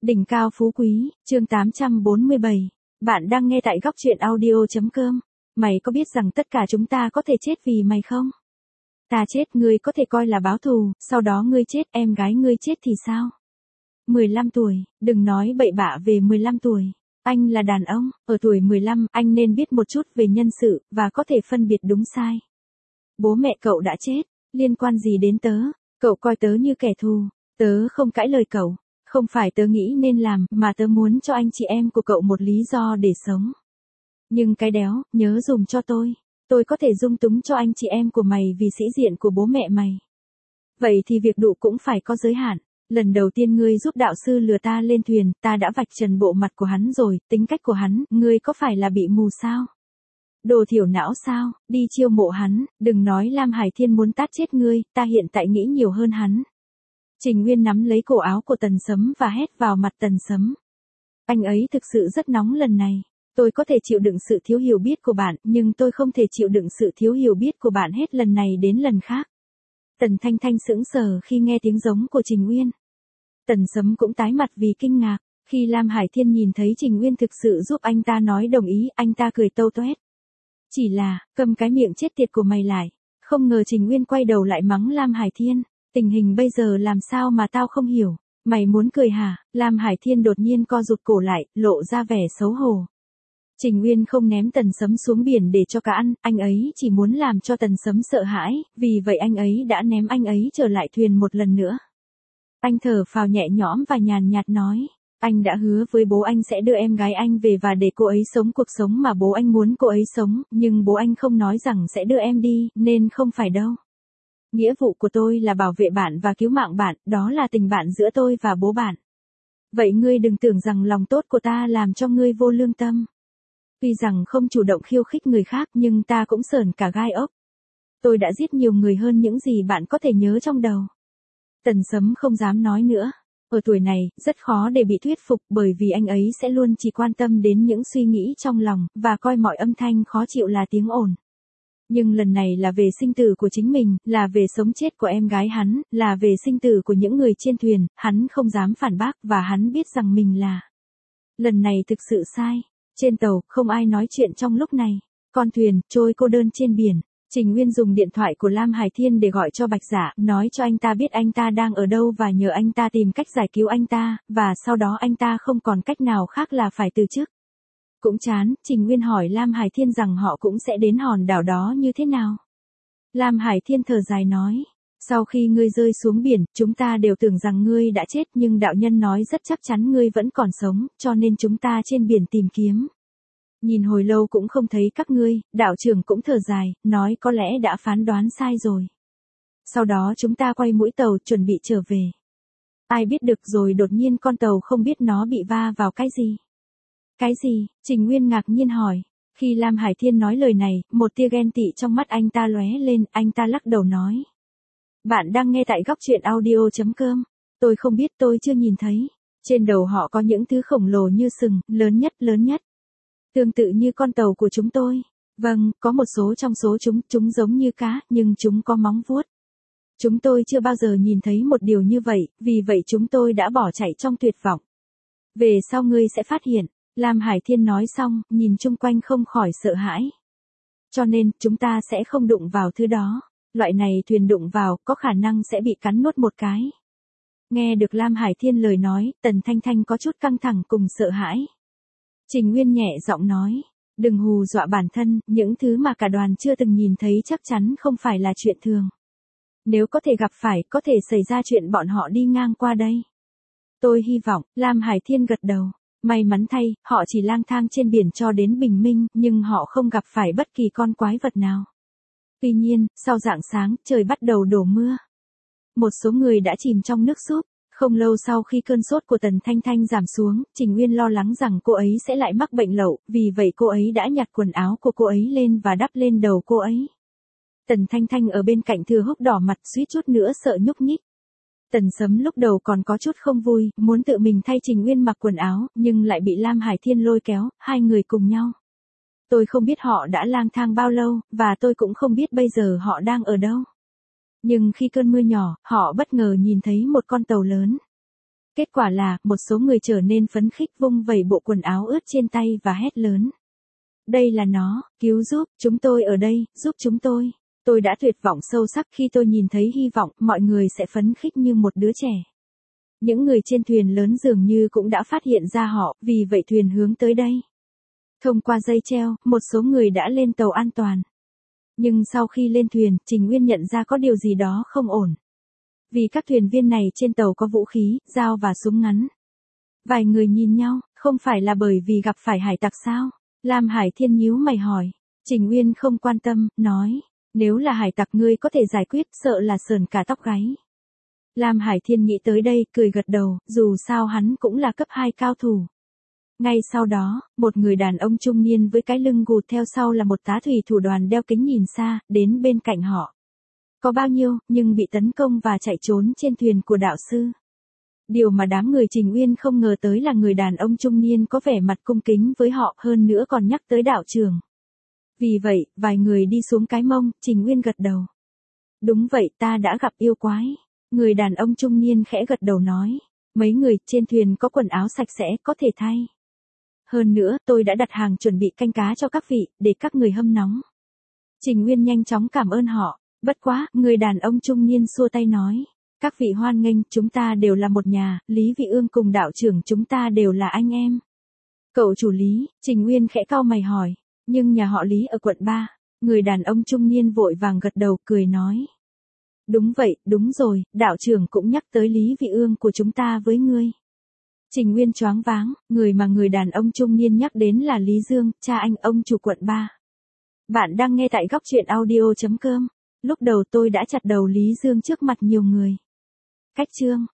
Đỉnh cao phú quý, chương 847. Bạn đang nghe tại góc truyện audio.com. Mày có biết rằng tất cả chúng ta có thể chết vì mày không? Ta chết ngươi có thể coi là báo thù, sau đó ngươi chết, em gái ngươi chết thì sao? 15 tuổi, đừng nói bậy bạ về 15 tuổi. Anh là đàn ông, ở tuổi 15 anh nên biết một chút về nhân sự, và có thể phân biệt đúng sai. Bố mẹ cậu đã chết, liên quan gì đến tớ? Cậu coi tớ như kẻ thù, tớ không cãi lời cậu. Không phải tớ nghĩ nên làm, mà tớ muốn cho anh chị em của cậu một lý do để sống. Nhưng cái đéo, nhớ dùm cho tôi có thể dung túng cho anh chị em của mày vì sĩ diện của bố mẹ mày. Vậy thì việc đụ cũng phải có giới hạn. Lần đầu tiên ngươi giúp đạo sư lừa ta lên thuyền, ta đã vạch trần bộ mặt của hắn rồi, tính cách của hắn, ngươi có phải là bị mù sao? Đồ thiểu não sao, đi chiêu mộ hắn, đừng nói Lam Hải Thiên muốn tát chết ngươi, ta hiện tại nghĩ nhiều hơn hắn. Trình Nguyên nắm lấy cổ áo của Tần Sấm và hét vào mặt Tần Sấm. Anh ấy thực sự rất nóng lần này. Tôi có thể chịu đựng sự thiếu hiểu biết của bạn, nhưng tôi không thể chịu đựng sự thiếu hiểu biết của bạn hết lần này đến lần khác. Tần Thanh Thanh sững sờ khi nghe tiếng giống của Trình Nguyên. Tần Sấm cũng tái mặt vì kinh ngạc. Khi Lam Hải Thiên nhìn thấy Trình Nguyên thực sự giúp anh ta nói đồng ý, anh ta cười tâu toét. Chỉ là, cầm cái miệng chết tiệt của mày lại. Không ngờ Trình Nguyên quay đầu lại mắng Lam Hải Thiên. Tình hình bây giờ làm sao mà tao không hiểu, mày muốn cười hả? Lam Hải Thiên đột nhiên co rụt cổ lại, lộ ra vẻ xấu hổ. Trình Nguyên không ném Tần Sấm xuống biển để cho cá ăn, anh ấy chỉ muốn làm cho Tần Sấm sợ hãi, vì vậy anh ấy đã ném anh ấy trở lại thuyền một lần nữa. Anh thở phào nhẹ nhõm và nhàn nhạt nói, anh đã hứa với bố anh sẽ đưa em gái anh về và để cô ấy sống cuộc sống mà bố anh muốn cô ấy sống, nhưng bố anh không nói rằng sẽ đưa em đi, nên không phải đâu. Nghĩa vụ của tôi là bảo vệ bạn và cứu mạng bạn, đó là tình bạn giữa tôi và bố bạn. Vậy ngươi đừng tưởng rằng lòng tốt của ta làm cho ngươi vô lương tâm. Tuy rằng không chủ động khiêu khích người khác nhưng ta cũng sởn cả gai ốc. Tôi đã giết nhiều người hơn những gì bạn có thể nhớ trong đầu. Tần Sấm không dám nói nữa. Ở tuổi này, rất khó để bị thuyết phục bởi vì anh ấy sẽ luôn chỉ quan tâm đến những suy nghĩ trong lòng, và coi mọi âm thanh khó chịu là tiếng ồn. Nhưng lần này là về sinh tử của chính mình, là về sống chết của em gái hắn, là về sinh tử của những người trên thuyền, hắn không dám phản bác và hắn biết rằng mình là. Lần này thực sự sai. Trên tàu, không ai nói chuyện trong lúc này. Con thuyền, trôi cô đơn trên biển. Trình Nguyên dùng điện thoại của Lam Hải Thiên để gọi cho Bạch Dạ, nói cho anh ta biết anh ta đang ở đâu và nhờ anh ta tìm cách giải cứu anh ta, và sau đó anh ta không còn cách nào khác là phải từ chức. Cũng chán, Trình Nguyên hỏi Lam Hải Thiên rằng họ cũng sẽ đến hòn đảo đó như thế nào. Lam Hải Thiên thở dài nói, sau khi ngươi rơi xuống biển, chúng ta đều tưởng rằng ngươi đã chết nhưng đạo nhân nói rất chắc chắn ngươi vẫn còn sống, cho nên chúng ta trên biển tìm kiếm. Nhìn hồi lâu cũng không thấy các ngươi, đạo trưởng cũng thở dài, nói có lẽ đã phán đoán sai rồi. Sau đó chúng ta quay mũi tàu chuẩn bị trở về. Ai biết được rồi đột nhiên con tàu không biết nó bị va vào cái gì. Cái gì? Trình Nguyên ngạc nhiên hỏi. Khi Lam Hải Thiên nói lời này, một tia ghen tị trong mắt anh ta lóe lên, anh ta lắc đầu nói. Bạn đang nghe tại góc truyện audio.com. Tôi không biết, tôi chưa nhìn thấy. Trên đầu họ có những thứ khổng lồ như sừng, lớn nhất. Tương tự như con tàu của chúng tôi. Vâng, có một số trong số chúng giống như cá, nhưng chúng có móng vuốt. Chúng tôi chưa bao giờ nhìn thấy một điều như vậy, vì vậy chúng tôi đã bỏ chạy trong tuyệt vọng. Về sau ngươi sẽ phát hiện. Lam Hải Thiên nói xong, nhìn chung quanh không khỏi sợ hãi. Cho nên, chúng ta sẽ không đụng vào thứ đó. Loại này thuyền đụng vào, có khả năng sẽ bị cắn nuốt một cái. Nghe được Lam Hải Thiên lời nói, Tần Thanh Thanh có chút căng thẳng cùng sợ hãi. Trình Nguyên nhẹ giọng nói, đừng hù dọa bản thân, những thứ mà cả đoàn chưa từng nhìn thấy chắc chắn không phải là chuyện thường. Nếu có thể gặp phải, có thể xảy ra chuyện bọn họ đi ngang qua đây. Tôi hy vọng, Lam Hải Thiên gật đầu. May mắn thay, họ chỉ lang thang trên biển cho đến bình minh, nhưng họ không gặp phải bất kỳ con quái vật nào. Tuy nhiên, sau rạng sáng, trời bắt đầu đổ mưa. Một số người đã chìm trong nước súp. Không lâu sau khi cơn sốt của Tần Thanh Thanh giảm xuống, Trình Nguyên lo lắng rằng cô ấy sẽ lại mắc bệnh lậu, vì vậy cô ấy đã nhặt quần áo của cô ấy lên và đắp lên đầu cô ấy. Tần Thanh Thanh ở bên cạnh thừa hốc đỏ mặt suýt chút nữa sợ nhúc nhích. Tần Sấm lúc đầu còn có chút không vui, muốn tự mình thay Trình Nguyên mặc quần áo, nhưng lại bị Lam Hải Thiên lôi kéo, hai người cùng nhau. Tôi không biết họ đã lang thang bao lâu, và tôi cũng không biết bây giờ họ đang ở đâu. Nhưng khi cơn mưa nhỏ, họ bất ngờ nhìn thấy một con tàu lớn. Kết quả là, một số người trở nên phấn khích vung vẩy bộ quần áo ướt trên tay và hét lớn. Đây là nó, cứu giúp, chúng tôi ở đây, giúp chúng tôi. Tôi đã tuyệt vọng sâu sắc khi tôi nhìn thấy hy vọng mọi người sẽ phấn khích như một đứa trẻ. Những người trên thuyền lớn dường như cũng đã phát hiện ra họ, vì vậy thuyền hướng tới đây. Thông qua dây treo, một số người đã lên tàu an toàn. Nhưng sau khi lên thuyền, Trình Uyên nhận ra có điều gì đó không ổn. Vì các thuyền viên này trên tàu có vũ khí, dao và súng ngắn. Vài người nhìn nhau, không phải là bởi vì gặp phải hải tặc sao? Lam Hải Thiên nhíu mày hỏi. Trình Uyên không quan tâm, nói. Nếu là hải tặc ngươi có thể giải quyết, sợ là sởn cả tóc gáy. Lam Hải Thiên nghĩ tới đây, cười gật đầu, dù sao hắn cũng là cấp 2 cao thủ. Ngay sau đó, một người đàn ông trung niên với cái lưng gù theo sau là một tá thủy thủ đoàn đeo kính nhìn xa, đến bên cạnh họ. Có bao nhiêu, nhưng bị tấn công và chạy trốn trên thuyền của đạo sư. Điều mà đám người Trình Uyên không ngờ tới là người đàn ông trung niên có vẻ mặt cung kính với họ, hơn nữa còn nhắc tới đạo trưởng. Vì vậy, vài người đi xuống cái mông, Trình Uyên gật đầu. Đúng vậy, ta đã gặp yêu quái. Người đàn ông trung niên khẽ gật đầu nói. Mấy người trên thuyền có quần áo sạch sẽ, có thể thay. Hơn nữa, tôi đã đặt hàng chuẩn bị canh cá cho các vị, để các người hâm nóng. Trình Uyên nhanh chóng cảm ơn họ. Bất quá, người đàn ông trung niên xua tay nói. Các vị hoan nghênh, chúng ta đều là một nhà, Lý Vị Ương cùng đạo trưởng chúng ta đều là anh em. Cậu chủ Lý, Trình Uyên khẽ cau mày hỏi. Nhưng nhà họ Lý ở quận 3, người đàn ông trung niên vội vàng gật đầu, cười nói. Đúng vậy, đúng rồi, đạo trưởng cũng nhắc tới Lý Vị Ương của chúng ta với ngươi. Trình Uyên choáng váng, người mà người đàn ông trung niên nhắc đến là Lý Dương, cha anh ông chủ quận 3. Bạn đang nghe tại góc truyện audio.com. Lúc đầu tôi đã chặt đầu Lý Dương trước mặt nhiều người. Cách chương